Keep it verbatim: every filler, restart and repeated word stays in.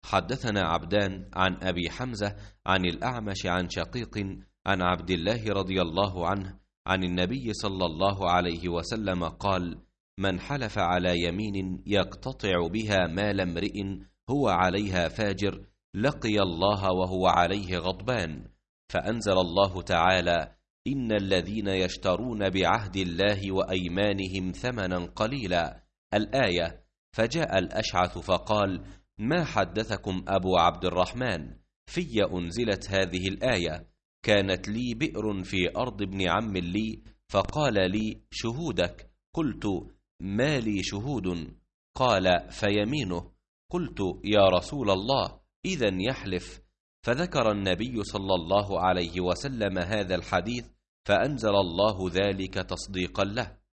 حدثنا عبدان عن أبي حمزة عن الأعمش عن شقيق عن عبد الله رضي الله عنه عن النبي صلى الله عليه وسلم قال: من حلف على يمين يقتطع بها مال امرئ هو عليها فاجر لقي الله وهو عليه غضبان، فأنزل الله تعالى: إن الذين يشترون بعهد الله وأيمانهم ثمنا قليلا، الآية. فجاء الأشعث فقال: ما حدثكم أبو عبد الرحمن؟ في أنزلت هذه الآية: كانت لي بئر في أرض ابن عم لي، فقال لي: شهودك. قلت: ما لي شهود؟ قال: فيمينه. قلت: يا رسول الله، إذن يحلف. فذكر النبي صلى الله عليه وسلم هذا الحديث، فأنزل الله ذلك تصديقا له.